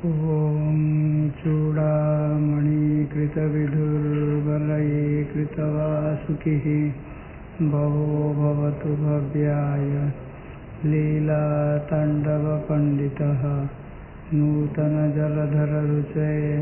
ॐ चूडामणिकृतविधुर्वलये कृतवासुकिः भवो भवतु भव्याय लीलाताण्डवपण्डितः नूतनजलधररुचये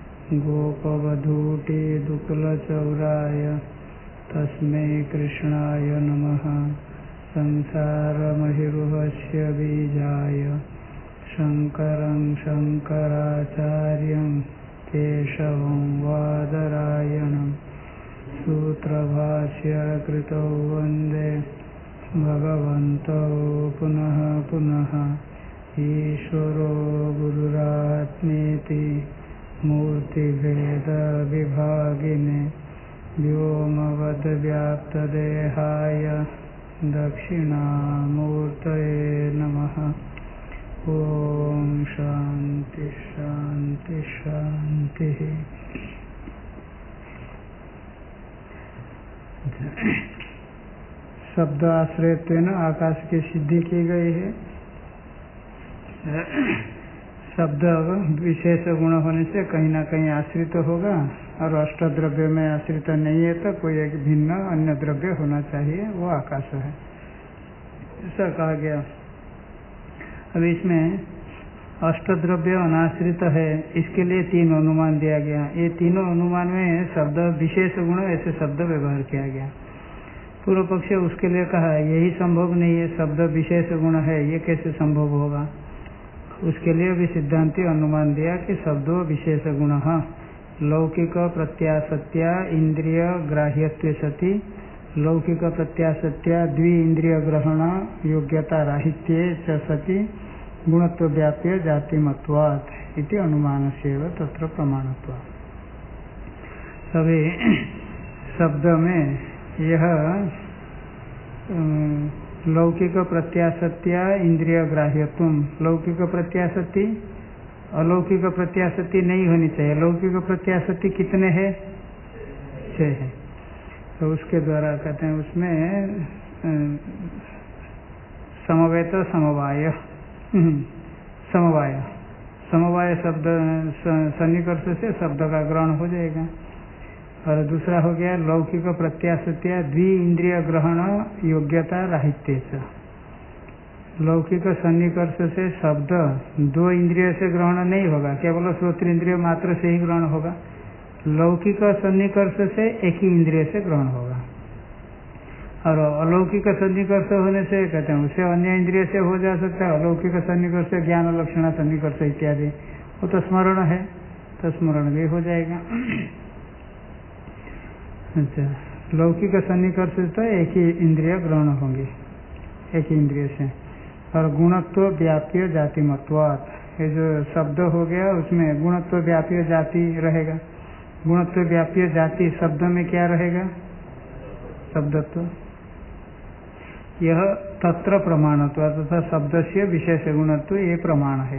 गोपवधूटिदुकुलचौराय तस्मै कृष्णाय नमः। संसारमहिरुहस्य बीजाय शङ्करं शङ्कराचार्यं केशवं वादरायणं सूत्रभाष्यकृतौ वन्दे भगवन्तौ पुनः पुनः। ईश्वरो गुरुरात्मेति मूर्तिभेदविभागिने व्योमवद्व्याप्तदेहाय दक्षिणामूर्तये नमः। ओम शांति शांति शांति। शब्द आश्रयत्वेन आकाश की सिद्धि की गई है। शब्द विशेष गुण होने से कहीं ना कहीं आश्रित होगा और अष्टद्रव्य में आश्रित नहीं है तो कोई एक भिन्न अन्य द्रव्य होना चाहिए, वो आकाश है, ऐसा कहा गया। अब इसमें अष्टद्रव्य अनाश्रित है, इसके लिए तीन अनुमान दिया गया। ये तीनों अनुमान में शब्द विशेष गुण ऐसे शब्द व्यवहार किया गया। पूर्व पक्ष उसके लिए कहा यही संभव नहीं है, शब्द विशेष गुण है, ये कैसे संभव होगा। उसके लिए भी सिद्धांति अनुमान दिया कि शब्दों विशेष गुण लौकिक प्रत्यासत्या इंद्रिय ग्राह्यत्वे सति लौकिक प्रत्यासत्या द्वि इंद्रिय ग्रहण योग्यता राहित्ये च सति गुणत्व व्याप्य जातिमत्वात् इति अनुमानस्यैव तत्र प्रमाणत्वात्। सभी शब्द में यह लौकिक प्रत्यासत्या इंद्रिय ग्राह्यत्व, लौकिक प्रत्यासत्ति अलौकिक प्रत्यासत्ति नहीं होनी चाहिए। लौकिक प्रत्यासत्ति कितने हैं? 6 है। तो उसके द्वारा कहते हैं उसमें समवेत समवाय समवाय समवाय शब्द सन्निकर्ष से शब्द का ग्रहण हो जाएगा। और दूसरा हो गया लौकिक प्रत्यासत्या द्वि इंद्रिय ग्रहण योग्यता राहित्य से। लौकिक सन्निकर्ष से शब्द 2 इंद्रिय से ग्रहण नहीं होगा, केवल श्रोत्र इंद्रिय मात्र से ही ग्रहण होगा। लौकिक सन्निकर्ष से एक ही इंद्रिय से ग्रहण होगा। और अलौकिक सन्निकर्ष होने से कहते हैं उसे अन्य इंद्रिय से हो जा सकता है। अलौकिक सन्निकर्ष ज्ञान लक्षण सन्निकर्ष इत्यादि, वो तो स्मरण है, तो स्मरण भी हो जाएगा। अच्छा, लौकिक सन्निकर्ष तो एक ही इंद्रिय ग्रहण होंगे, एक ही इंद्रिय से। और गुणत्व व्याप्य जातिमत्वात्, ये जो शब्द हो गया उसमें गुणत्व व्याप्य जाति रहेगा। गुणत्व व्याप्य जाति शब्द में क्या रहेगा? शब्दत्व। यह तत्र प्रमाणत्व तथा शब्द से विशेष गुणत्व ये प्रमाण है,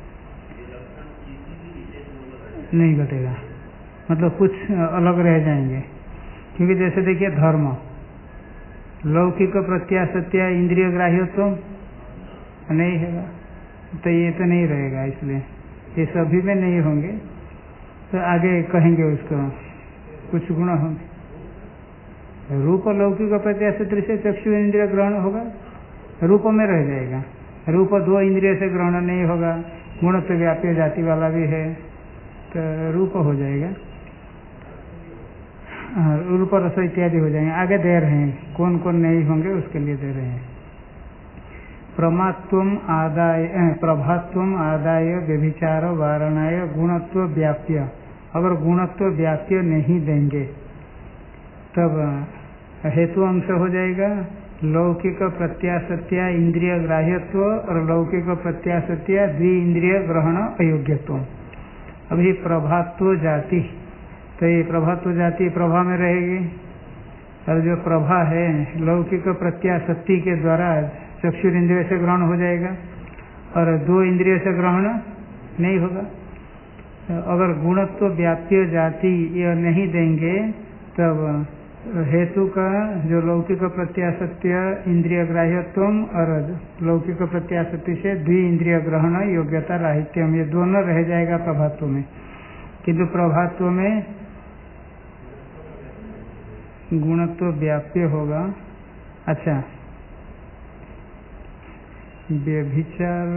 नहीं घटेगा, मतलब कुछ अलग रह जाएंगे। क्योंकि जैसे देखिए धर्म लौकिक प्रत्यासत्या इंद्रिय ग्राह्यत्व नहीं है, तो ये तो नहीं रहेगा, इसलिए ये सभी में नहीं होंगे। तो आगे कहेंगे उसको कुछ गुण होंगे। रूप लौकिक प्रत्यासत्य से चक्षु इंद्रिय ग्रहण होगा, रूप में रह जाएगा। रूप 2 इंद्रिय से ग्रहण नहीं होगा। गुणत्व व्याप्य जाति वाला भी है तो रूप हो जाएगा, रूप रस इत्यादि हो जाएंगे। आगे दे रहे हैं कौन कौन नहीं होंगे, उसके लिए दे रहे हैं। प्रमात्वम आदाय प्रभात्वम आदाय व्यभिचार वारणाय गुणत्व व्याप्य। अगर गुणत्व व्याप्य नहीं देंगे तब हेतु अंश हो जाएगा लौकिक प्रत्यासत्या इंद्रिय ग्राह्यत्व और लौकिक प्रत्यासत्या द्वि इंद्रिय ग्रहण अयोग्यत्व। अभी प्रभात्व जाति, तो ये प्रभात्व जाति प्रभा में रहेगी। और जो प्रभा है लौकिक प्रत्यासत्ति के द्वारा चक्षु इंद्रिय से ग्रहण हो जाएगा और 2 इंद्रिय से ग्रहण नहीं होगा। अगर गुणत्व व्याप्य जाति यह नहीं देंगे तब हेतु का जो लौकिक प्रत्याशत्य इंद्रिय ग्राह्यत्व और लौकिक प्रत्याशक्ति से द्वि इंद्रिय ग्रहण योग्यता राहित्यम, ये दोनों रह जाएगा प्रभात्व में। किंतु प्रभात्व में गुणत्व व्याप्य होगा। अच्छा, व्यभिचार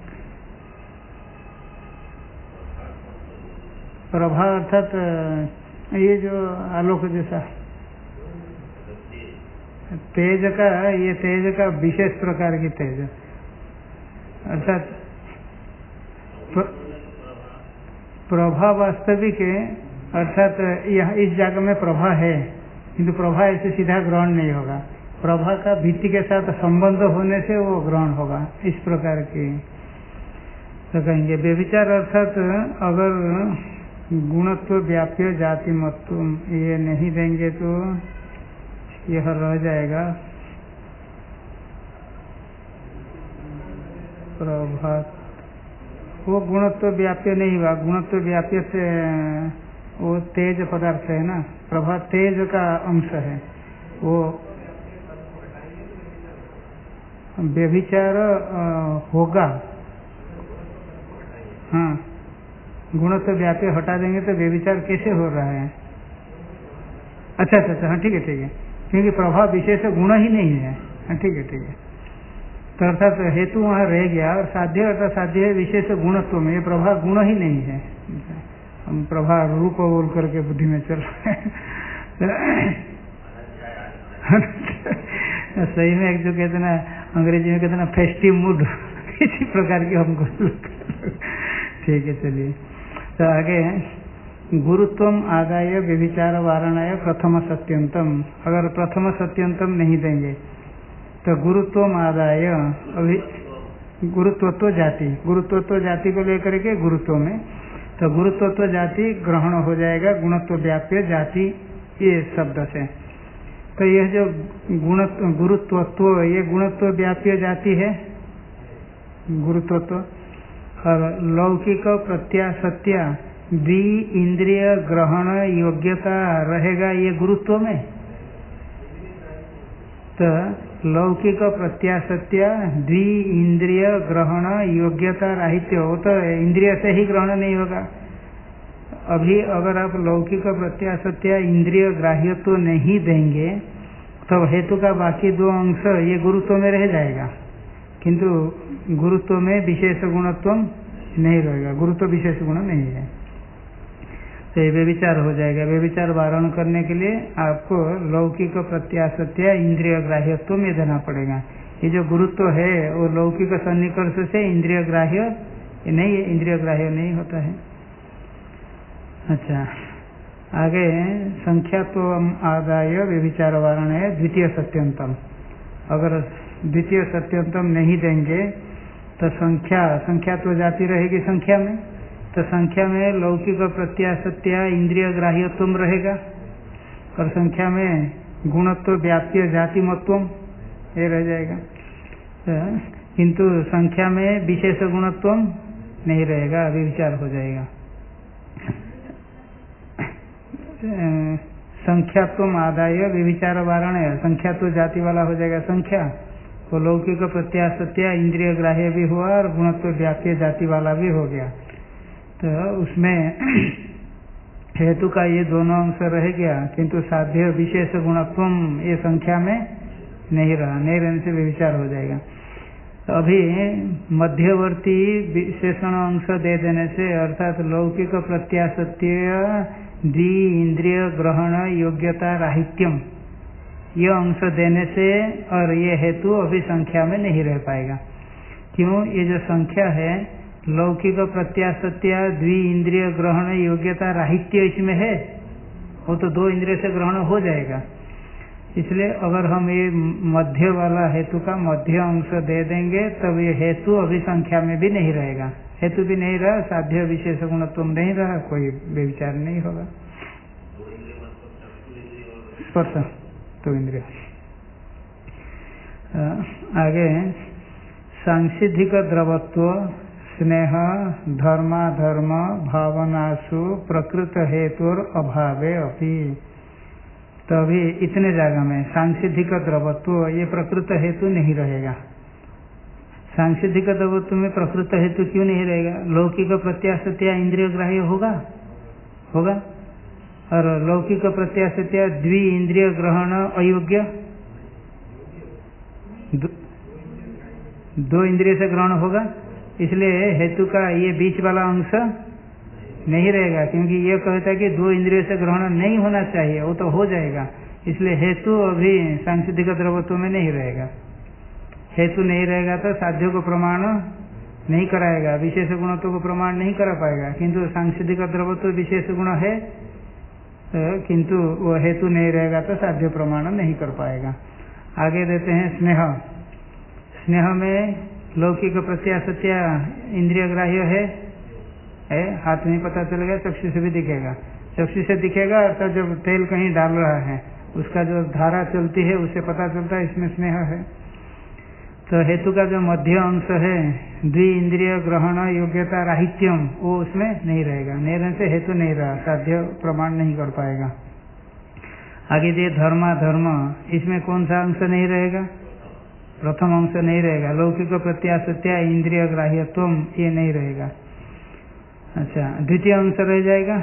प्रभा अर्थात ये जो आलोक जैसा तेज का, ये तेज का विशेष प्रकार की तेज, अर्थात प्रभा वास्तविक है, अर्थात यह इस जगह में प्रभा है किंतु प्रभा ऐसे सीधा ग्रहण नहीं होगा, प्रभा का भित्ति के साथ संबंध होने से वो ग्रहण होगा, इस प्रकार की। तो कहेंगे व्यभिचार अर्थात अगर गुणत्व व्याप्य जाति मत्व ये नहीं देंगे तो यह रह जाएगा प्रभात, वो गुणत्व व्याप्य नहीं हुआ। गुणत्व व्याप्य से वो तेज पदार्थ है ना, प्रभा तेज का अंश है, वो व्यभिचार होगा। हाँ, गुणत्व व्याप्य हटा देंगे तो व्यभिचार कैसे हो रहा है? अच्छा अच्छा अच्छा, हाँ ठीक है ठीक है, क्योंकि प्रभाव विशेष गुण ही नहीं है। हाँ ठीक है ठीक है, तो अर्थात हेतु वहाँ रह गया और साध्य अर्थात साध्य है विशेष गुणत्व में, ये प्रभाव गुण ही नहीं है। हम प्रभाव रूप बोल करके बुद्धि में चल रहे हैं। सही में एक जो कहते ना, अंग्रेजी में कहते ना फेस्टिव मूड, इसी प्रकार की हमको। ठीक है चलिए, तो आगे गुरुत्वम आदाय व्यभिचार वारणाय प्रथम सत्यंतम, अगर प्रथम सत्यंतम नहीं देंगे तो गुरुत्वम आदाय, अभी गुरुत्वत्व जाति, गुरुत्वत्व जाति को लेकर के गुरुत्व में, तो गुरुत्वत्व जाति ग्रहण हो जाएगा गुणत्व व्याप्य जाति ये शब्द से। तो यह जो गुरुत्वत्व, ये गुणत्व व्याप्य जाति है गुरुत्वत्व, और लौकिक प्रत्याशत्या द्वि इंद्रिय ग्रहण योग्यता रहेगा ये गुरुत्व में। तो लौकिक प्रत्याशत्या द्वि इंद्रिय ग्रहण योग्यता राहित्य हो, तो इंद्रिय से ही ग्रहण नहीं होगा। अभी अगर आप लौकिक प्रत्याशत्या इंद्रिय ग्राह्यत्व नहीं देंगे तब हेतु का बाकी दो अंश ये गुरुत्व में रह जाएगा, किंतु गुरुत्व में विशेष गुणत्व नहीं रहेगा, गुरुत्व विशेष गुण नहीं है, तो ये व्यभिचार हो जाएगा। व्यभिचार वारण करने के लिए आपको लौकिक प्रत्याशत्या इंद्रिय ग्राह्यत्व में देना पड़ेगा। ये जो गुरुत्व है वो लौकिक सन्निकर्ष से इंद्रिय ग्राह्य नहीं, इंद्रिय ग्राह्य नहीं होता है। अच्छा, आगे संख्यात्व आदाय व्यभिचार वारण है द्वितीय सत्यंतम, अगर द्वितीय सत्यंतम नहीं देंगे तो संख्या तो जाती रहेगी संख्या में, तो संख्या में लौकिक प्रत्याशत्या इंद्रिय ग्राह्यत्व रहेगा और संख्या में गुणत्व व्याप्य जाति मत्व ये रह जाएगा, किंतु संख्या में विशेष गुणत्व नहीं रहेगा, व्यभिचार हो जाएगा। संख्यात्व आदाय व्यभिचार वारण है, संख्या तो जाति वाला हो जाएगा, संख्या वो लौकिक प्रत्याशत्या इंद्रिय ग्राह्य भी हुआ और गुणत्व व्याप्य जाति वाला भी हो गया, तो उसमें हेतु का ये दोनों अंश रह गया, किंतु साध्य विशेष गुणत्व ये संख्या में नहीं रहा, नहीं रहने से व्यभिचार हो जाएगा। तो अभी मध्यवर्ती विशेषण अंश दे देने से, अर्थात लौकिक प्रत्याशत्य द्वि इंद्रिय ग्रहण योग्यता राहित्यम यह अंश देने से, और ये हेतु अभी संख्या में नहीं रह पाएगा। क्यों? ये जो संख्या है लौकिक प्रत्याशत्या द्वि इंद्रिय ग्रहण योग्यता राहित्य इसमें है, वो तो दो इंद्रिय से ग्रहण हो जाएगा, इसलिए अगर हम ये मध्य वाला हेतु का मध्य अंश दे देंगे तब ये हेतु अभी संख्या में भी नहीं रहेगा, हेतु भी नहीं रहा, साध्य विशेष गुणत्व नहीं रहा, कोई व्यभिचार नहीं होगा। स्पर्श तो इंद्रिय। आगे सांसिधिक द्रवत्व स्नेह धर्माधर्म भावनासु प्रकृत हेतुर अभावे अपि, तो अभी इतने जगह में सांसिधिक द्रवत्व ये प्रकृत हेतु नहीं रहेगा। सांसिधिक द्रवत्व में प्रकृत हेतु क्यों नहीं रहेगा? लौकिक प्रत्याशत्या इंद्रिय ग्राह्य होगा और लौकिक प्रत्याशत्या द्वि इंद्रिय ग्रहण अयोग्य, दो इंद्रिय से ग्रहण होगा, इसलिए हेतु का ये बीच वाला अंश नहीं रहेगा, क्योंकि ये कहता है कि दो इंद्रियों से ग्रहण नहीं होना चाहिए, वो तो हो जाएगा, इसलिए हेतु अभी सांसिधिक द्रवत्व में नहीं रहेगा। हेतु नहीं रहेगा तो साध्य को प्रमाण नहीं कराएगा, विशेष गुणत्व को प्रमाण नहीं करा पाएगा, किंतु सांसिधिक द्रवत्व विशेष गुण है, किंतु वो हेतु नहीं रहेगा तो साध्य प्रमाण नहीं कर पाएगा। आगे देते हैं स्नेह। स्नेह में लौकिक प्रत्याशत्या इंद्रिय ग्राह्य है, हाथ नहीं पता चलेगा, चक्षु से भी दिखेगा, चक्षु से दिखेगा अर्थात जब तेल कहीं डाल रहा है उसका जो धारा चलती है उससे पता चलता है इसमें स्नेह है। तो हेतु का जो मध्य अंश है द्वि इंद्रिय ग्रहण योग्यता राहित्यम, वो उसमें नहीं रहेगा, नहीं रहने से हेतु नहीं रहा, साध्य प्रमाण नहीं कर पाएगा। आगे दिए धर्माधर्म, इसमें कौन सा अंश नहीं रहेगा? प्रथम अंश नहीं रहेगा, लौकिक प्रत्याशत्या इंद्रिय ग्राह्यत्वम ये नहीं रहेगा। अच्छा, द्वितीय अंश रह जाएगा,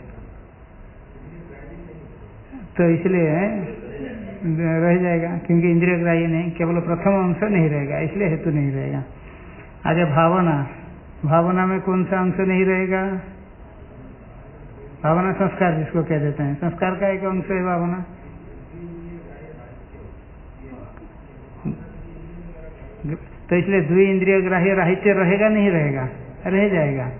तो इसलिए रह जाएगा क्योंकि इंद्रिय ग्राह्य नहीं, केवल प्रथम अंश नहीं रहेगा, इसलिए हेतु नहीं रहेगा। आगे भावना, भावना में कौन सा अंश नहीं रहेगा? भावना संस्कार जिसको कह देते हैं, संस्कार का एक अंश है भावना। तो इसलिए द्वि इंद्रिय ग्राह्य राहित्य रहेगा नहीं रहेगा? रह जाएगा।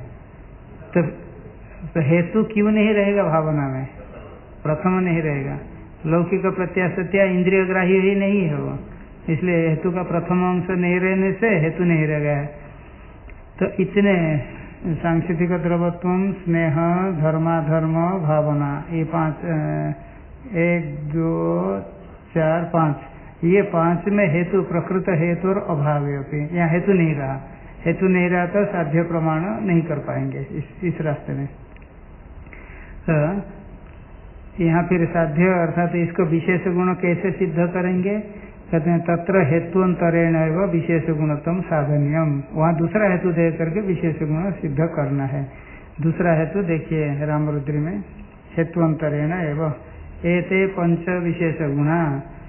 तो हेतु क्यों नहीं रहेगा भावना में? प्रथम नहीं रहेगा, लौकिक प्रत्याशत्या इंद्रिय ग्राह्य ही नहीं है वो, इसलिए हेतु का प्रथम अंश नहीं रहने से हेतु नहीं रह गया। तो इतने सांसिधिक द्रवत्व, स्नेह, धर्माधर्म, भावना, ये 5, 1 2 4 5, ये 5 में हेतु प्रकृत हेतु और अभाव है, यहाँ हेतु नहीं रहा, हेतु नहीं रहा तो साध्य प्रमाण नहीं कर पाएंगे इस रास्ते में। तो यहाँ फिर साध्य अर्थात इसको विशेष गुण कैसे सिद्ध करेंगे? कहते हैं तत्र हेतुअंतरेण एवं विशेष गुणत्म साधन्यम, वहाँ दूसरा हेतु दे करके विशेष गुण सिद्ध करना है। दूसरा हेतु देखिए रामरुद्री में, हेतुअंतरेण एवं एते पंच विशेष गुणा,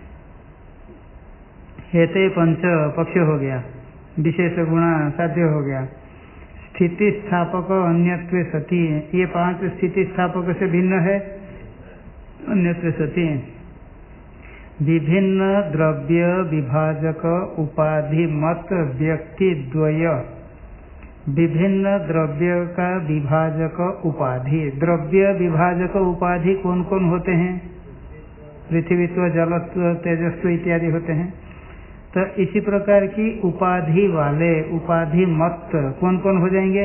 एते पंच पक्ष हो गया, विशेष गुणा साध्य हो गया। स्थिति स्थापक अन्यत्वे सति, ये 5 स्थिति स्थापक से भिन्न है, अन्यत्र सति। विभिन्न द्रव्य विभाजक उपाधि मत व्यक्ति द्वय, विभिन्न द्रव्य का विभाजक उपाधि, द्रव्य विभाजक उपाधि कौन कौन होते हैं? पृथ्वीत्व, जलत्व, तेजस्व इत्यादि होते हैं। तो इसी प्रकार की उपाधि वाले उपाधि मत कौन कौन हो जाएंगे?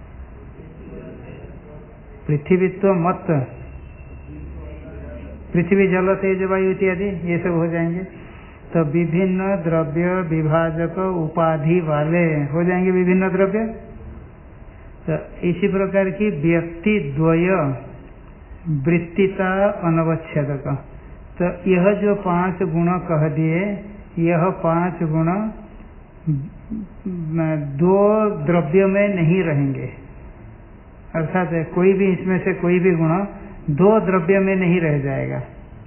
पृथ्वीत्व मत, पृथ्वी जल तेज वायु इत्यादि ये सब हो जाएंगे। तो विभिन्न द्रव्य विभाजक उपाधि वाले हो जाएंगे विभिन्न द्रव्य। तो इसी प्रकार की व्यक्ति द्वय वृत्तिता अनवच्छेदक, तो यह जो 5 गुण कह दिए, यह 5 गुण 2 द्रव्य में नहीं रहेंगे, अर्थात कोई भी इसमें से कोई भी गुण 2 द्रव्य में नहीं रह जाएगा।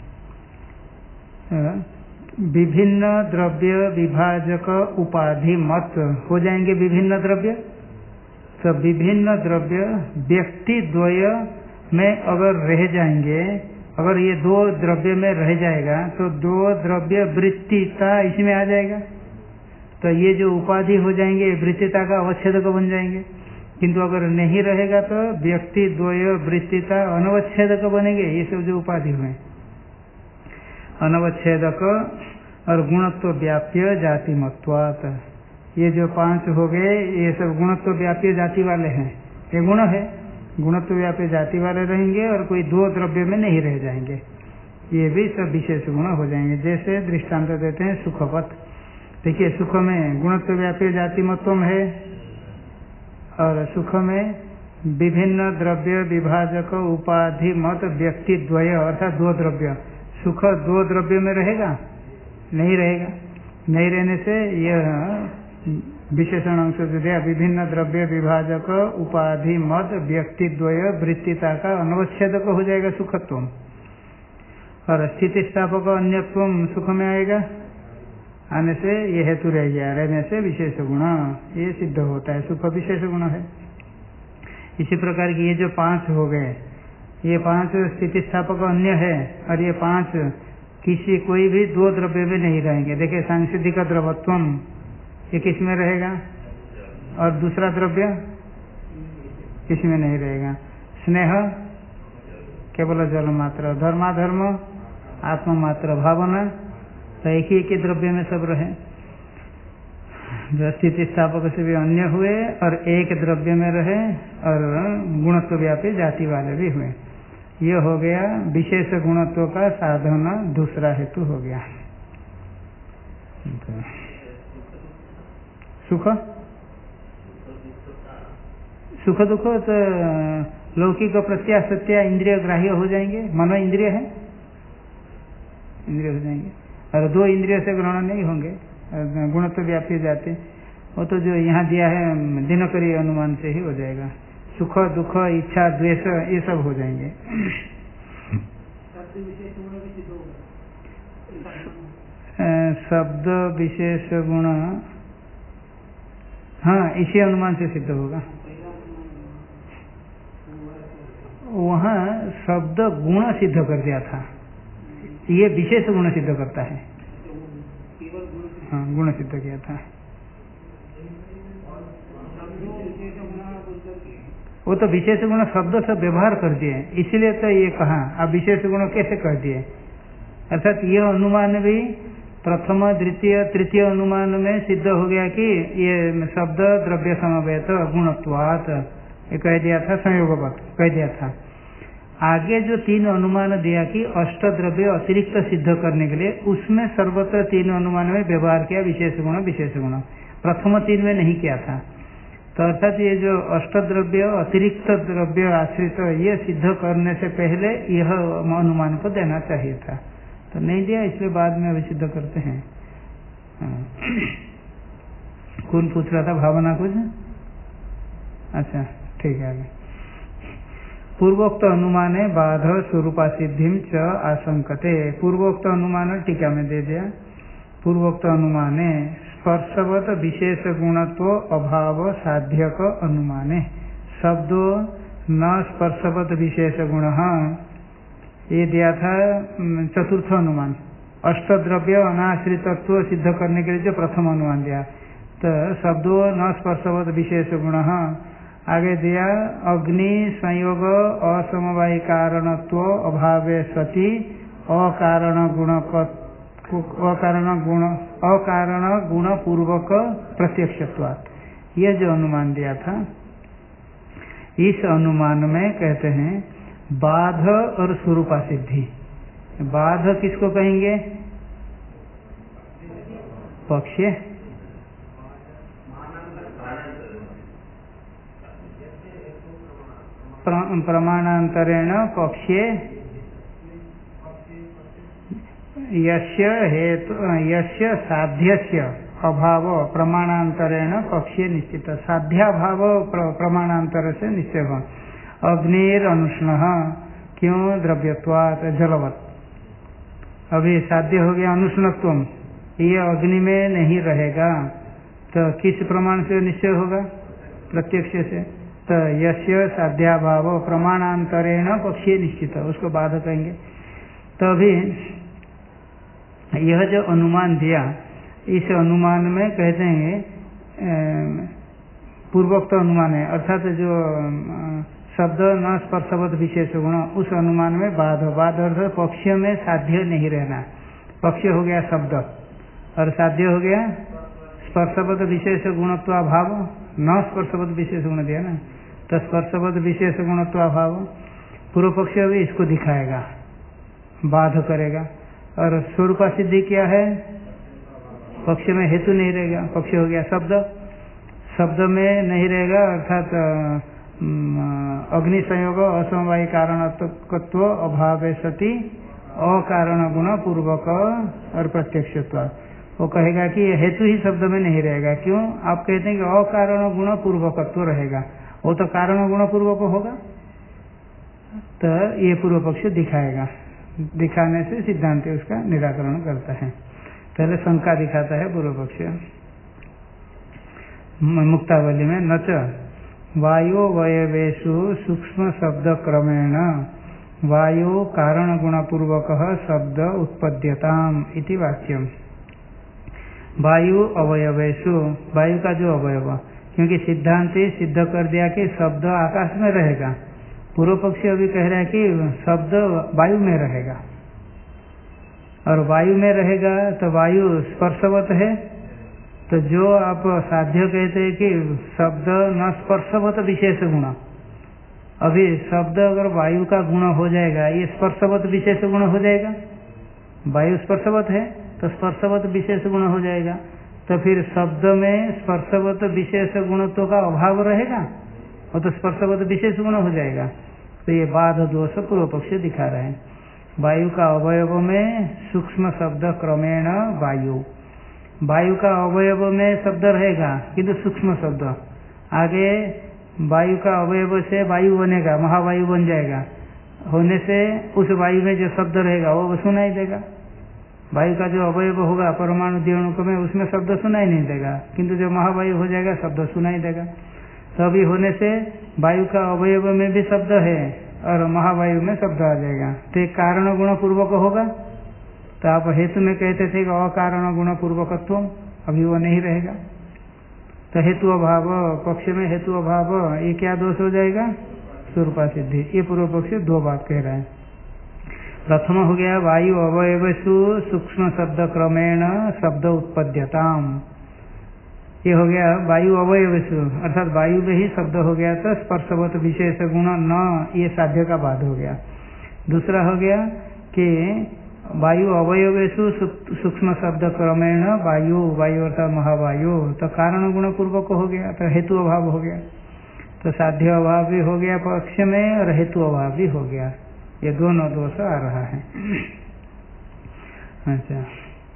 विभिन्न द्रव्य विभाजक उपाधि मत हो जाएंगे विभिन्न द्रव्य। तो विभिन्न द्रव्य व्यक्ति द्वय में अगर रह जाएंगे, अगर ये 2 द्रव्य में रह जाएगा तो 2 द्रव्य वृत्तिता इसमें आ जाएगा। तो ये जो उपाधि हो जाएंगे वृत्तिता का अवच्छेदक बन जाएंगे। किंतु अगर नहीं रहेगा तो व्यक्ति द्वय वृत्तिता अनवच्छेदक बनेंगे। ये सब जो उपाधि हुए अनवच्छेदक और गुणत्व व्याप्य जाति मत्वात्, ये जो 5 हो गए ये सब गुणत्व व्याप्य जाति वाले हैं। ये गुण है, गुणत्व व्याप्य जाति वाले रहेंगे और कोई 2 द्रव्य में नहीं रह जाएंगे। ये भी सब विशेष गुण हो जाएंगे। जैसे दृष्टांत देते हैं सुखवत। देखिए सुख में गुणत्व व्याप्य जाति मत्व है और सुख में विभिन्न द्रव्य विभाजक उपाधि मत व्यक्ति द्वय अर्थात 2 द्रव्य सुख दो द्रव्य में रहेगा? नहीं रहेगा। नहीं रहने से यह विशेषण अंश जो दिया, विभिन्न द्रव्य विभाजक उपाधि मद व्यक्तिद्वय वृत्तिता का अनवच्छेदक हो जाएगा सुखत्व, और स्थिति स्थापक अन्यत्व सुख में आएगा। आने से ये हेतु रह गया, रहने से विशेष गुण ये सिद्ध होता है, सुख विशेष गुण है। इसी प्रकार की ये जो 5 हो गए, ये 5 स्थिति स्थापक अन्य है, और ये 5 किसी कोई भी दो द्रव्य में नहीं रहेंगे। देखिए सांसिधिक द्रवत्वम, ये किस में रहेगा? और दूसरा द्रव्य किसमें नहीं रहेगा? स्नेह केवल जल मात्र, धर्माधर्म आत्म मात्र, भावना तो एक ही द्रव्य में सब रहे। जो स्थिति स्थापक से भी अन्य हुए और एक द्रव्य में रहे, और गुणत्व व्यापी जाति वाले भी हुए। यह हो गया विशेष गुणत्व का साधन, दूसरा हेतु हो गया। सुख सुख दुख तो लौकिक प्रत्याशत्या इंद्रिय ग्राह्य हो जाएंगे, मनो इंद्रिय है, इंद्रिय हो जाएंगे, और दो इंद्रिय से ग्रहण नहीं होंगे, गुणत्व व्यापी जाते। वो तो जो यहाँ दिया है दिनकरी अनुमान से ही हो जाएगा। सुख दुख इच्छा द्वेष ये सब हो जाएंगे। शब्द विशेष गुण, हाँ इसी अनुमान से सिद्ध होगा। वहाँ शब्द गुण सिद्ध कर दिया था, ये विशेष गुण सिद्ध करता है। हाँ गुण सिद्ध किया था। वो तो विशेष गुण शब्द से व्यवहार कर दिए, इसीलिए तो ये कहा आप विशेष गुण कैसे कर दिए। अर्थात ये अनुमान भी प्रथम द्वितीय तृतीय अनुमान में सिद्ध हो गया कि ये शब्द द्रव्य समवेत गुणत्वात्, ये कह दिया था, संयोगवत कह दिया था। आगे जो 3 अनुमान दिया कि अष्ट द्रव्य अतिरिक्त सिद्ध करने के लिए, उसमें सर्वत्र 3 अनुमान में व्यवहार किया विशेष गुण विशेष गुण, प्रथम 3 में नहीं किया था। तो अर्थात ये जो अष्ट द्रव्य अतिरिक्त द्रव्य आश्रित ये सिद्ध करने से पहले यह अनुमान को देना चाहिए था, तो नहीं दिया, इसलिए बाद में अभी सिद्ध करते हैं। कौन पूछ रहा था? भावना कुछ? अच्छा ठीक है। आगे पूर्वोक्त अनुमान बाध स्वरूपा सिद्धिम च आशंकते। पूर्वोक्त अनुमान टीका में दे दिया। पूर्वोक्त अनुमान स्पर्शवत विशेष गुणत्व अभाव साध्यक अनुमाने, शब्दों न स्पर्शवत विशेष गुण, ये दिया था चतुर्थ अनुमान। अष्ट द्रव्य अनाश्रितत्व सिद्ध करने के लिए जो प्रथम अनुमान दिया, तो शब्दों न स्पर्शवत विशेष गुण। आगे दिया अग्नि संयोग असमवायी कारणत्व अभावे सति अकारण गुण पूर्वक प्रत्यक्षत्वात्, यह जो अनुमान दिया था, इस अनुमान में कहते हैं बाध और स्वरूपा सिद्धि। बाध किसको कहेंगे? पक्ष्य, प्रमाणांतरेण पक्ष्ये यस्य हेतु यस्य साध्यस्य अभाव प्रमाणांतरेण पक्ष्ये निश्चित, साध्याभाव प्रमाणांतर से निश्चय हो। अग्निर अनुष्ण क्यों? द्रव्यत्वात् जलवत्। अभी साध्य हो गया अनुष्णत्वम, ये अग्नि में नहीं रहेगा, तो किस प्रमाण से निश्चय होगा? प्रत्यक्ष से। तो यस्य साध्याभाव प्रमाणांतरेण पक्षी निश्चित, उसको बाध कहेंगे। तो अभी यह जो अनुमान दिया, इस अनुमान में कहते हैं पूर्वोक्त अनुमान है, अर्थात जो शब्द न स्पर्शवत विशेष गुण, उस अनुमान में बाध। बाध अर्थ पक्ष में साध्य नहीं रहना। पक्ष हो गया शब्द और साध्य हो गया स्पर्शवत विशेष गुणत्वाभाव, न स्पर्शवत विशेष गुण दिया ना, तो स्पर्शवत विशेष गुणत्वाभाव पूर्व पक्ष भी इसको दिखाएगा, बाध करेगा। और स्वरूपा सिद्धि क्या है? पक्ष में हेतु नहीं रहेगा, पक्ष हो गया शब्द, शब्द में नहीं रहेगा, अर्थात अग्नि संयोग असमवायी कारणत्व अभावे सति अकारण गुण पूर्वक और प्रत्यक्षत्व। वो कहेगा कि हेतु ही शब्द में नहीं रहेगा। क्यों? आप कहते हैं कि अकारण गुण पूर्वकत्व रहेगा, वो तो कारण गुण पूर्वक होगा। तो ये पूर्व पक्ष दिखाएगा, दिखाने से सिद्धांत उसका निराकरण करता है। पहले शंका दिखाता है पूर्व पक्ष मुक्तावली में, न च वायु वयवेशु सूक्ष्म शब्द क्रमेण वायु कारण गुण पूर्वक शब्द उत्पद्यताम इति वाक्यम। वायु अवयवेशु, वायु का जो अवयव, क्योंकि सिद्धांति सिद्ध कर दिया कि शब्द आकाश में रहेगा, पूर्व पक्षी अभी कह रहा है कि शब्द वायु में रहेगा, और वायु में रहेगा तो वायु स्पर्शवत है। तो जो आप साध्य कहते हैं कि शब्द न स्पर्शवत विशेष गुण, अभी शब्द अगर वायु का गुण हो जाएगा, ये स्पर्शवत विशेष गुण हो जाएगा। वायु स्पर्शवत है तो स्पर्शवत विशेष गुण हो जाएगा, तो फिर शब्द में स्पर्शवत विशेष गुणत्व का अभाव रहेगा, वो तो स्पर्शवत विशेष गुण हो जाएगा। तो ये बाध दोष पूर्व पक्ष दिखा रहे हैं। वायु का अवयव में सूक्ष्म शब्द क्रमेण वायु, वायु का अवयव में शब्द रहेगा किंतु सूक्ष्म शब्द, आगे वायु का अवयव से वायु बनेगा, महावायु बन जाएगा, होने से उस वायु में जो शब्द रहेगा वो सुनाई देगा। वायु का जो अवयव होगा परमाणु द्विअणुक में, उसमें शब्द सुनाई नहीं देगा, किंतु जो महावायु हो जाएगा शब्द सुनाई देगा। तभी होने से वायु का अवयव में भी शब्द है और महावायु में शब्द आ जाएगा, तो एक कारण गुण पूर्वक होगा। तो आप हेतु में कहते थे कि अकारण गुण पूर्वकत्व, अभी वो नहीं रहेगा। तो हेतु अभाव, पक्ष में हेतु अभाव, ये क्या दोष हो जाएगा? स्वरूपा सिद्धि। ये पूर्व पक्ष दो बात कह रहे हैं। प्रथम हो गया वायु अवयवसु सूक्ष्म शब्द क्रमेण शब्द उत्पद्यताम, ये हो गया वायु अवयवसु, अर्थात वायु में ही शब्द हो गया तो स्पर्शवत विशेष गुण न, ये साध्य का बाद हो गया। दूसरा हो गया कि वायु अवयवेशु सूक्ष्म शब्द क्रमेण वायु, वायु अर्थात महावायु, तो कारण गुण पूर्वक हो गया, तो हेतु अभाव हो गया। तो साध्य अभाव भी हो गया पक्ष में और हेतु अभाव भी हो गया, ये दोनों दोष आ रहा है। अच्छा,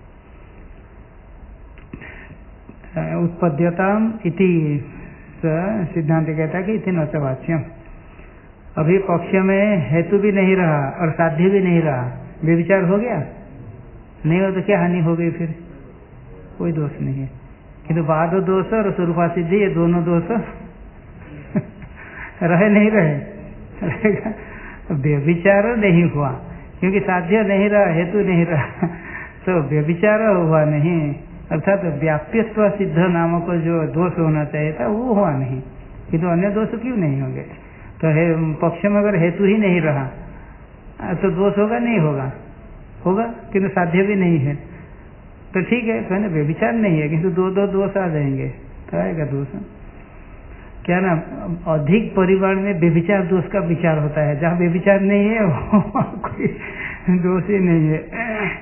उत्पद्यताम इति सिद्धांत कहता है कि इति न च वाच्यम। अभी पक्ष में हेतु भी नहीं रहा और साध्य भी नहीं रहा, व्यभिचार हो गया नहीं हो तो क्या हानि हो गई? फिर कोई दोष नहीं है, किंतु बाद दोष और स्वरूपा सिद्धि, ये दोनों दोष रहे नहीं रहेगा। व्यभिचार नहीं हुआ क्योंकि साध्य नहीं रहा, हेतु नहीं रहा, तो व्यभिचार हुआ नहीं, अर्थात व्याप्यत्व सिद्ध नामक जो दोष होना चाहिए था वो हुआ नहीं, किंतु अन्य दोष क्यों नहीं होंगे? तो पक्ष में अगर हेतु ही नहीं रहा तो दोष होगा नहीं होगा? होगा, किंतु साध्य भी नहीं है, तो ठीक है, कहने व्यभिचार नहीं है किंतु दो दोष आ जाएंगे, तो आएगा दोष। क्या ना, अधिक परिवार में व्यभिचार दोष का विचार होता है, जहाँ व्यभिचार नहीं है वो कोई दोष ही नहीं है।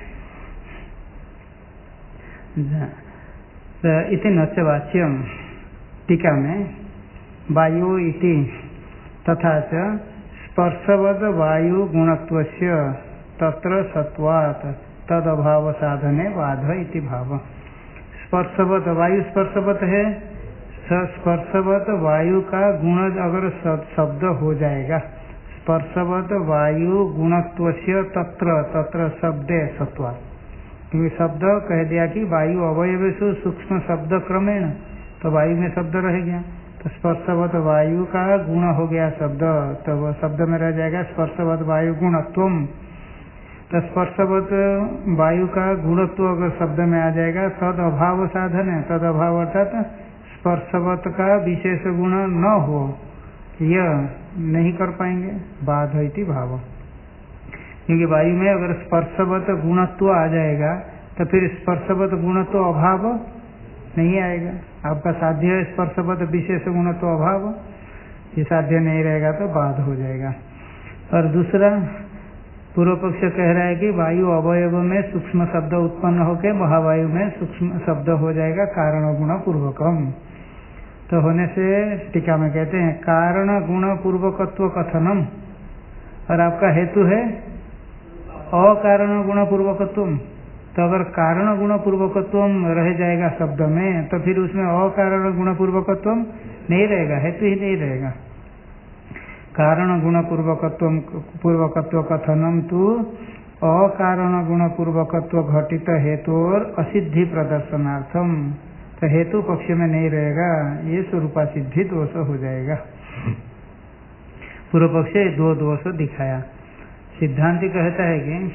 इति न च वाच्यम, टीका में वायु इति तथा च स्पर्शवद वायु गुणत्वस्य तत्र सत्वात् तद अभाव साधने बाध इति भाव। स्पर्शवत, वायु स्पर्शवत है, स्पर्शवत वायु का गुण अगर शब्द हो जाएगा, स्पर्शवत वायु गुणत्वस्य तत्र, तत्र शब्दे सत्वात्, क्योंकि शब्द कह दिया कि वायु अवयवेषु सूक्ष्म शब्द क्रमेण, तो वायु में शब्द रह गया, तो स्पर्शवत वायु का गुण हो गया शब्द, तो वह शब्द में रह जाएगा स्पर्शवत वायु गुणत्वम। तो स्पर्शवत वायु का गुणत्व अगर शब्द में आ जाएगा, तद अभाव साधन है, तद अभाव अर्थात स्पर्शवत का विशेष गुण न हो, यह नहीं कर पाएंगे, बाध इति भाव। क्योंकि वायु में अगर स्पर्शवत गुणत्व आ जाएगा तो फिर स्पर्शवत गुणत्व अभाव नहीं आएगा। आपका साध्य है स्पर्शवत विशेष गुणत्व अभाव, ये साध्य नहीं रहेगा तो बाध हो जाएगा। और दूसरा पूर्व पक्ष कह रहा है कि वायु अवयव में सूक्ष्म शब्द उत्पन्न होकर महावायु में सूक्ष्म शब्द हो जाएगा कारण गुण पूर्वकम। तो होने से टीका में कहते हैं कारण गुण पूर्वकत्व कथनम, और आपका हेतु है अकारण गुण पूर्वकत्व, तो अगर कारण गुण पूर्वकत्व रह जाएगा शब्द में तो फिर उसमें अकारण गुण पूर्वकत्व नहीं रहेगा, हेतु ही नहीं रहेगा। कारण गुण पूर्वकत्व कथनम तो अकारण गुण पूर्वकत्व घटित हेतु और असिद्धि प्रदर्शनार्थम, तो हेतु पक्ष में नहीं रहेगा, ये स्वरूपा सिद्धि दोष हो जाएगा। पूर्व पक्ष दो दोष दिखाया। सिद्धांति कहता है कि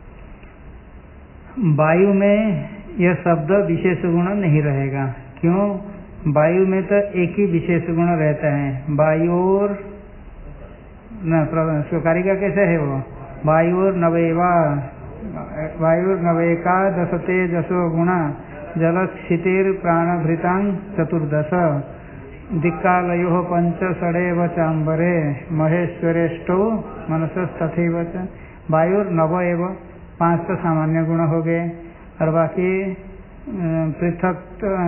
वायु में यह शब्द विशेष गुण नहीं रहेगा। क्यों? वायु में तो एक ही विशेष गुण रहता है, वायुर न स्वकारिका कैसे है वो, वायुर नवेवा, वायुर नवेका दशते दशो गुणा जलक्षितिर प्राणभृतांग चतुर्दश दिक्कालयो पंच षडेव चांबरे महेश्वरेष्टो मनसस्तथैव च। वायुर नव एव, 5 तो सामान्य गुण हो गए और बाकी पृथक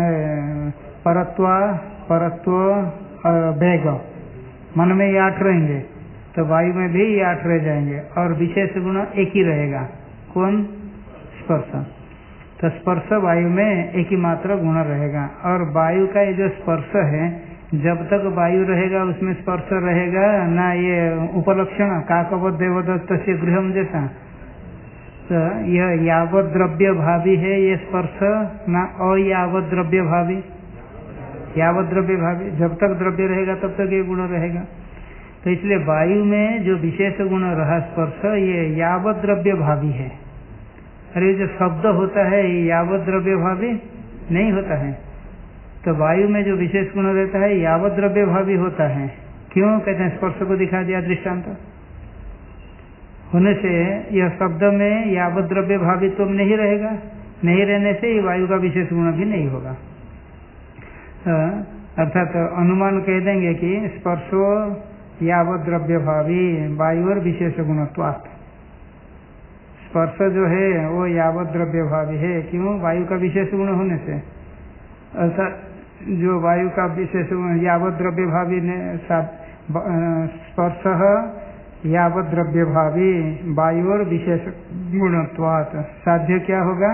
परत्व और वेग, मन में ये 8 रहेंगे तो वायु में भी ये 8 रह जाएंगे और विशेष गुण एक ही रहेगा, कौन? स्पर्श। तो स्पर्श वायु में एक ही मात्र गुण रहेगा और वायु का ये जो स्पर्श है, जब तक वायु रहेगा उसमें स्पर्श रहेगा ना, ये उपलक्षण काकवत देवदत्त से गृहम जैसा, तो यह यावत द्रव्य भावी है ये स्पर्श ना, और यावत द्रव्य भावी, यावत द्रव्य भावी, जब तक द्रव्य रहेगा तब तक ये गुण रहेगा। तो इसलिए वायु में जो विशेष गुण रहा स्पर्श, ये यावत द्रव्य भावी है। अरे जो शब्द होता है ये यावत द्रव्य भावी नहीं होता है, तो वायु में जो विशेष गुण रहता है यावत द्रव्य भावी होता है। क्यों कहते हैं? स्पर्श को दिखा दिया दृष्टांत होने से यह शब्द में यावत द्रव्य भावी तो नहीं रहेगा, नहीं रहने से ये वायु का विशेष गुण भी नहीं होगा। अर्थात अनुमान कह देंगे कि स्पर्शो यावत द्रव्य भावी वायु और विशेष गुणत्वात्, स्पर्श जो है वो यावत द्रव्य भावी है। क्यों? वायु का विशेष गुण होने से। अर्थात जो वायु का विशेष गुण यावत द्रव्य भावी ने स्पर्श यावत द्रव्य भावी वायु और विशेष गुणत्वात्, साध्य क्या होगा?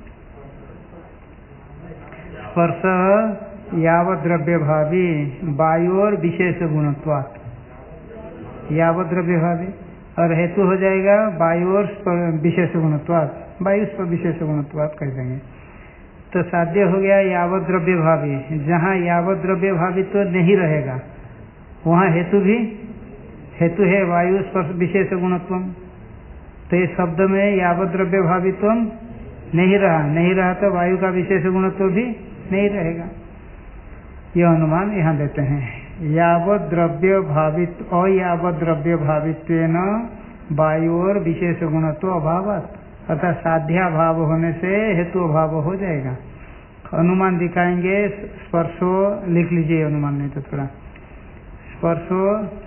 स्पर्श यावत द्रव्य भावी वायु और विशेष गुणत्वात्, यावत द्रव्य भावी, और हेतु हो जाएगा वायु और विशेष गुणत्वात्, वायु पर विशेष गुणत्वात् कह देंगे। तो साध्य हो गया यावत द्रव्य भावी, जहाँ यावत द्रव्य भावी तो नहीं रहेगा वहाँ हेतु भी, हेतु है वायु स्पर्श विशेष गुणत्व, तो ये शब्द में यावत द्रव्य भावित्व नहीं रहा, नहीं रहा तो वायु का विशेष गुणत्व भी नहीं रहेगा। यह अनुमान यहाँ देते हैं। यावत द्रव्य भावित अयावत द्रव्य भावित्वेन वायु और विशेष गुणत्व अभावत, अर्थात साध्याभाव होने से हेतु अभाव हो जाएगा। अनुमान दिखाएंगे। स्पर्शो लिख लीजिए अनुमान, नहीं तो थोड़ा स्पर्शो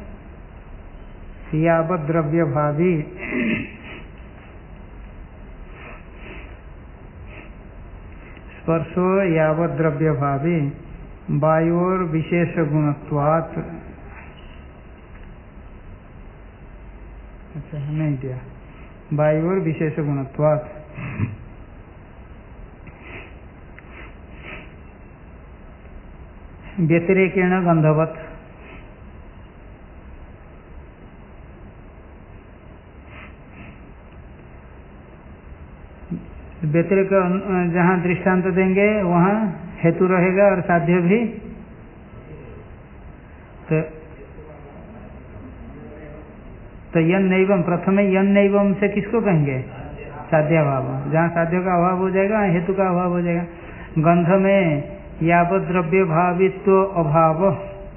यावत द्रव्य भावी स्पर्शो यावत द्रव्य भावी वायोर विशेष गुणत्वात्, अच्छा नहीं दिया, वायोर विशेष गुणत्वात् व्यतिरेकेण गंधवत, व्यतिरेक जहाँ दृष्टांत देंगे वहाँ हेतु रहेगा और साध्य भी। तो यन नैवम, प्रथम यन नैवम से किसको कहेंगे? साध्याभाव। जहाँ साध्य का अभाव हो जाएगा हेतु का अभाव हो जाएगा। गंध में यावत द्रव्य भावित्व अभाव,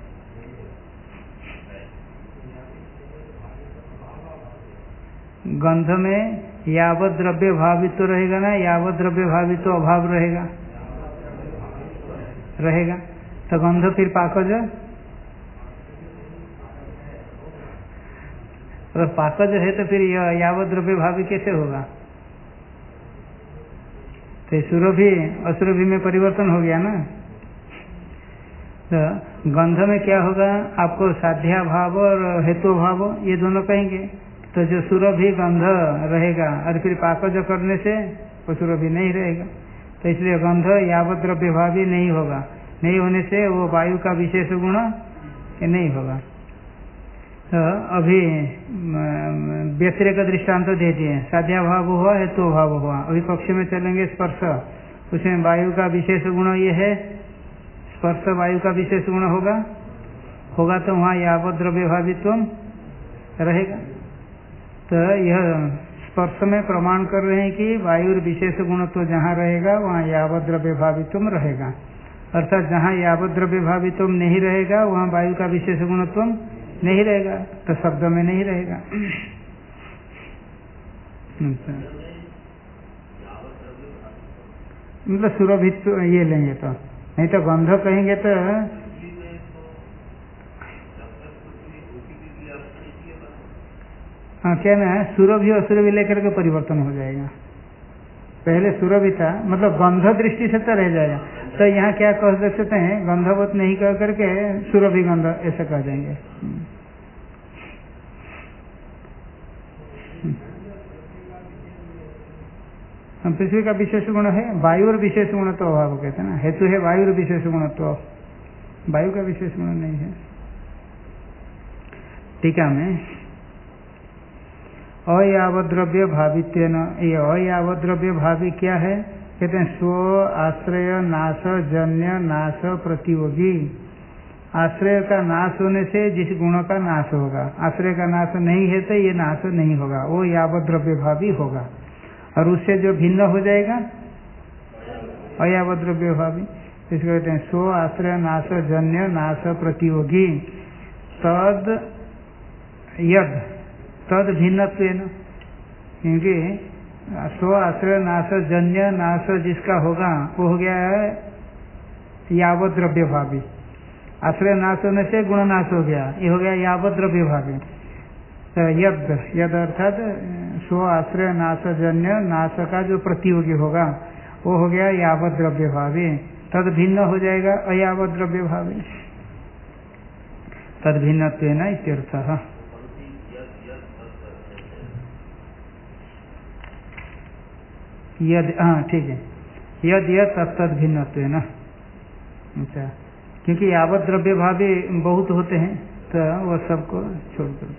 गंध में यावत द्रव्य भावित्व रहेगा ना, यावत द्रव्य भावित्व अभाव रहेगा, रहेगा। तो गंध फिर पाकज, अगर पाकज है तो फिर यावत द्रव्य भावी कैसे होगा? तो सुरभि असुरभि में परिवर्तन हो गया ना। तो गंध में क्या होगा? आपको साध्या भाव और हेतु भाव ये दोनों कहेंगे। तो जो सुरभि गंध रहेगा और फिर पाकज करने से वो सुरभि नहीं रहेगा। तो इसलिए गंध यावत द्रव्य भावी नहीं होगा, नहीं होने से वो वायु का विशेष गुण नहीं होगा। तो अभी व्यतिरेक दृष्टांत तो दे दिए, साध्याभाव हुआ हेतु भाव हुआ। अभी पक्ष में चलेंगे स्पर्श, उसमें वायु का विशेष गुण ये है, स्पर्श वायु का विशेष गुण होगा तो वहाँ यावत द्रव्य भावित्व रहेगा। तो यह स्पर्श में प्रमाण कर रहे हैं कि वायु विशेष गुण तो जहाँ रहेगा वहाँ यावत द्रव्य भावित्व रहेगा, अर्थात जहाँ यावत द्रव्य भावित्व नहीं रहेगा वहाँ वायु का विशेष गुणत्व नहीं रहेगा, तो शब्द में नहीं रहेगा। मतलब सुरभित्व ये लेंगे तो, नहीं तो गंध कहेंगे तो हाँ क्या ना है, सुरभि और सुरभि लेकर के परिवर्तन हो जाएगा। पहले सुरभि था, मतलब गंध दृष्टि से तो रह जाएगा। तो यहाँ क्या कह सकते हैं, गंधवत नहीं कह करके सुरभि गंध ऐसा कह देंगे। हम पृथ्वी का विशेष गुण है, वायु और विशेष गुण तो अभाव कहते हैं ना, हेतु है वायु और विशेष गुण तो वायु का विशेष गुण नहीं है। टीका में अयावद्रव्य भावित्वेन, ये अयावद्रव्य भावी क्या है, कहते हैं स्व आश्रय नाश जन्य नाश प्रतियोगी। आश्रय का नाश होने से जिस गुण का नाश होगा, आश्रय का नाश नहीं है तो ये नाश नहीं होगा, वो यावद्रव्य भावी होगा। और उससे जो भिन्न हो जाएगा अयावद्रव्य भावी, इसको कहते हैं स्व आश्रय नाश जन्य नाश प्रतियोगी। तद यद तद भिन्नत्वेन, क्योंकि स्व आश्रय नाश जन्य नाश जिसका होगा वो हो गया है यावत द्रव्य भावी। आश्रय नाश होने से गुण नाश हो गया, ये हो गया यावत द्रव्य भावी। तो यद अर्थात स्व आश्रय नाश जन्य नाश का जो प्रतियोगी होगा वो हो गया यावत द्रव्य भावी। तद भिन्न हो जाएगा अयावत द्रव्य भावी, तद भिन्नत्वेन इत्यर्थः। यद, हाँ ठीक है, यद यद तत्तद भिन्नत्व है ना। अच्छा, क्योंकि यावत द्रव्य भावी बहुत होते हैं तो वह सबको छोड़कर।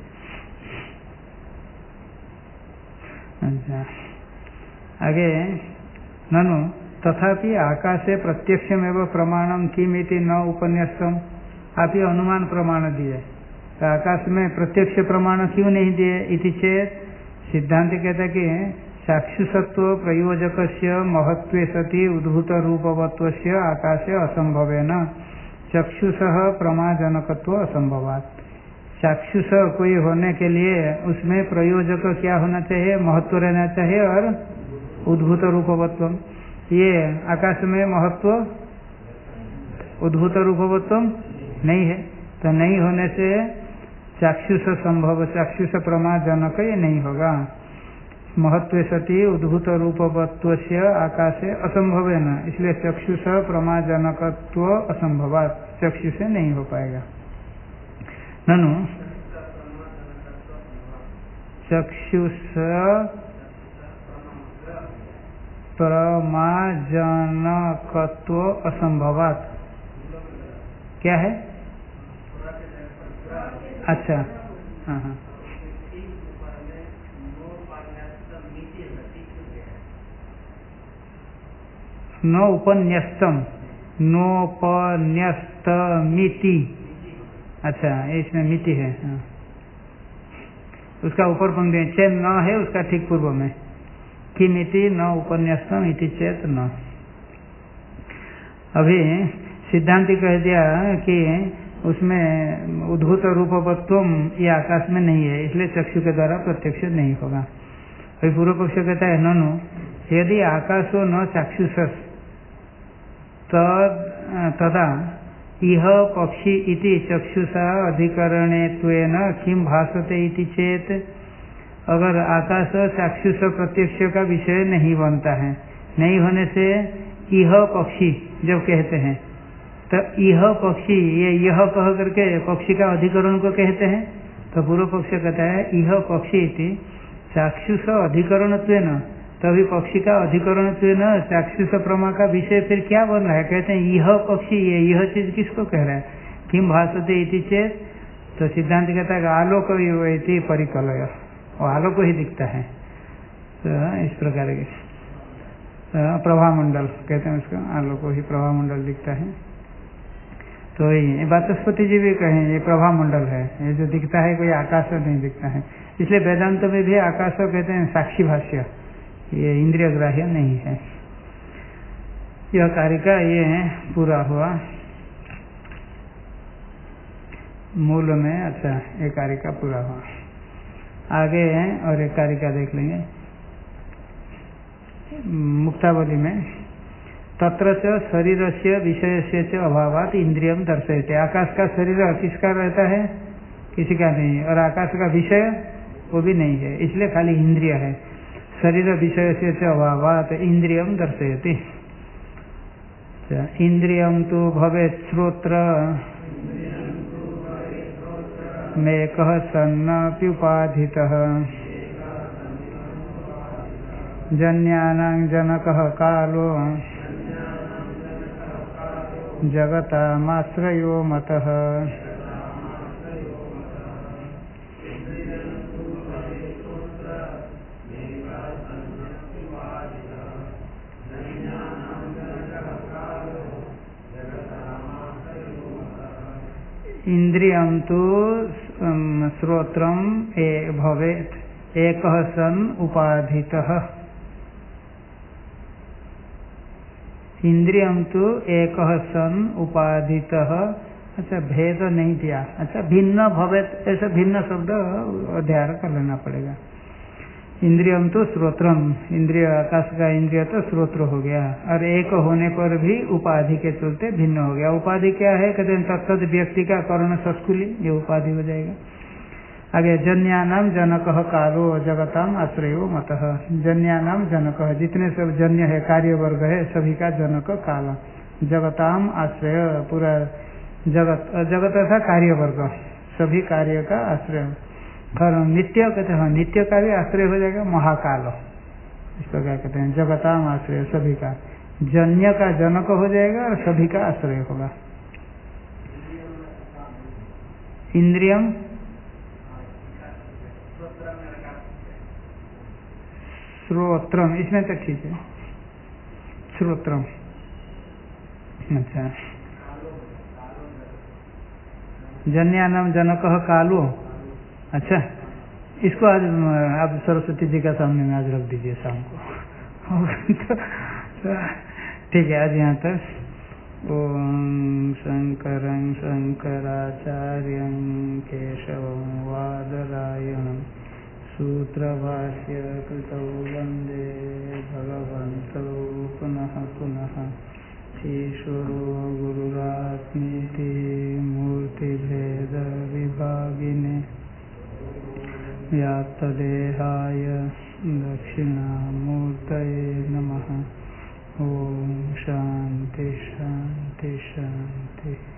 अच्छा, आगे ननु तथापि आकाशे प्रत्यक्षमेव प्रमाणम किमिति न उपन्यासम। आप ये अनुमान प्रमाण दिए, तो आकाश में प्रत्यक्ष प्रमाण क्यों नहीं दिए इति चेत, सिद्धांत कहता है कि चाक्षुषत्व प्रयोजकस्य महत्वे सति उद्भूत रूपवत्वस्य आकाशे असंभवेन चक्षुषः प्रमाजनकत्व असंभवात्। चाक्षुष कोई होने के लिए उसमें प्रयोजक क्या होना चाहिए, महत्व रहना चाहिए और उद्भूत रूपवत्व। ये आकाश में महत्व उद्भूत रूपवत्व नहीं है, तो नहीं होने से चाक्षुष संभव, चाक्षुष प्रमाजनक ये नहीं होगा। महत्व सति उद्भूत रूपवत्वस्य आकाशे असंभव है न, इसलिए चक्षुष प्रमाजनकत्व असंभवात्, चक्षु से नहीं हो पाएगा। ननु चक्षुष प्रमाजनकत्व असंभवात् क्या है? अच्छा, हाँ हाँ, नो उपन्यस्तम, नोपन्यस्तमिति। अच्छा, इसमें मिति है, हाँ। उसका ऊपर पंक्ति चेत न है, उसका ठीक पूर्व में किमिति न उपन्यस्तम इति चेत न। अभी सिद्धांति कह दिया कि उसमें उद्भूत रूपवत्व ये आकाश में नहीं है, इसलिए चक्षु के द्वारा प्रत्यक्ष नहीं होगा। अभी पूर्व पक्ष कहता है ननु यदि आकाशो न चाक्षुषस तदा इह पक्षी इति चक्षुषा अधिकरणेत्वेन किम भासते इति चेत, अगर आकाश चाक्षुष प्रत्यक्ष का विषय नहीं बनता है, नहीं होने से इह पक्षी जब कहते हैं तो इह पक्षी, ये यह कह करके पक्षी का अधिकरण को कहते हैं, तो तो पूर्व पक्ष कहता है यह पक्षी इति चाक्षुष अधिकरणत्वेन, तभी पक्षी का अधिकरणत्वेन चाक्षुष प्रमा का विषय फिर क्या बन रहा है? कहते हैं यह पक्षी, यह चीज किसको कह रहा है? किम भाषते इति चेत, तो सिद्धांत कहता है आलोक इति परिकलय, और आलोक ही दिखता है। तो इस प्रकार के प्रभामंडल कहते हैं उसको, आलोक ही प्रभामंडल दिखता है। तो ये वाचस्पति जी भी कहें ये प्रभामंडल है, ये जो दिखता है कोई आकाश नहीं दिखता है। इसलिए वेदांत में भी आकाश कहते हैं साक्षी भाष्य, ये इंद्रिय ग्राह्य नहीं है। यह कार्य का ये पूरा हुआ मूल में। अच्छा, एक कार्य का पूरा हुआ। आगे और एक कार्य का देख लेंगे मुक्तावली में। तत्र च शरीर से विषय से च अभावात इंद्रियम दर्शयते। आकाश का शरीर किसका रहता है? किसी का नहीं, और आकाश का विषय वो भी नहीं है, इसलिए खाली इंद्रिय है। शरीर विषय से च अभावात इंद्रियम दर्शयते। इंद्रियम तो भवेत् श्रोत्र मेकः सन्नप्युपाधितः जन्यानां जनकः कालो जगतामाश्रयो मतः। इंद्रियं तो श्रोत्रम भवेत् एकः सन् उपाधितः। इंद्रियं तो एकः सन् उपाधितः। अच्छा, भेद नहीं दिया। अच्छा, भिन्न भवेत्, ऐसा भिन्न शब्द अध्ययन कर लेना पड़ेगा। इंद्रियम तो श्रोत्रम, इंद्रिय आकाश का इंद्रिय तो श्रोत्र हो गया, और एक होने पर भी उपाधि के चलते भिन्न हो गया। उपाधि क्या है? कहते हैं तत्त व्यक्ति का कर्ण संस्कुली, ये उपाधि हो जाएगा। आगे जन्यानाम जनकः कालो जगताम आश्रयो मतः। जन्यानाम जनकः, जितने सब जन्य है, कार्य वर्ग है, सभी का जनक काल। जगताम आश्रय, पूरा जगत, जगत था कार्य वर्ग, सभी कार्य का आश्रय। नित्य कहते हैं, नित्य का भी आश्रय हो जाएगा महाकाल, इसको क्या कहते हैं? जगताम आश्रय, सभी का। जन्य का जनक हो जाएगा और सभी का आश्रय होगा। इंद्रियम श्रोत्रम, इसमें तक ठीक है, श्रोत्रम। अच्छा, जन्यानाम जनकः कालो। अच्छा, इसको आज आप सरस्वती जी का सामने में आज रख दीजिए शाम को। ठीक है, आज यहाँ तक। ओम शंकरं शंकराचार्यं केशवं वादरायणं सूत्रभाष्य कृतौ वन्दे भगवन्तौ पुनः पुनः। ईश्वरो गुरुरात्मेति मूर्तिभेद विभागिने व्याप्तदेहाय दक्षिणामूर्तये नमः। ओम शांति शांति शांति।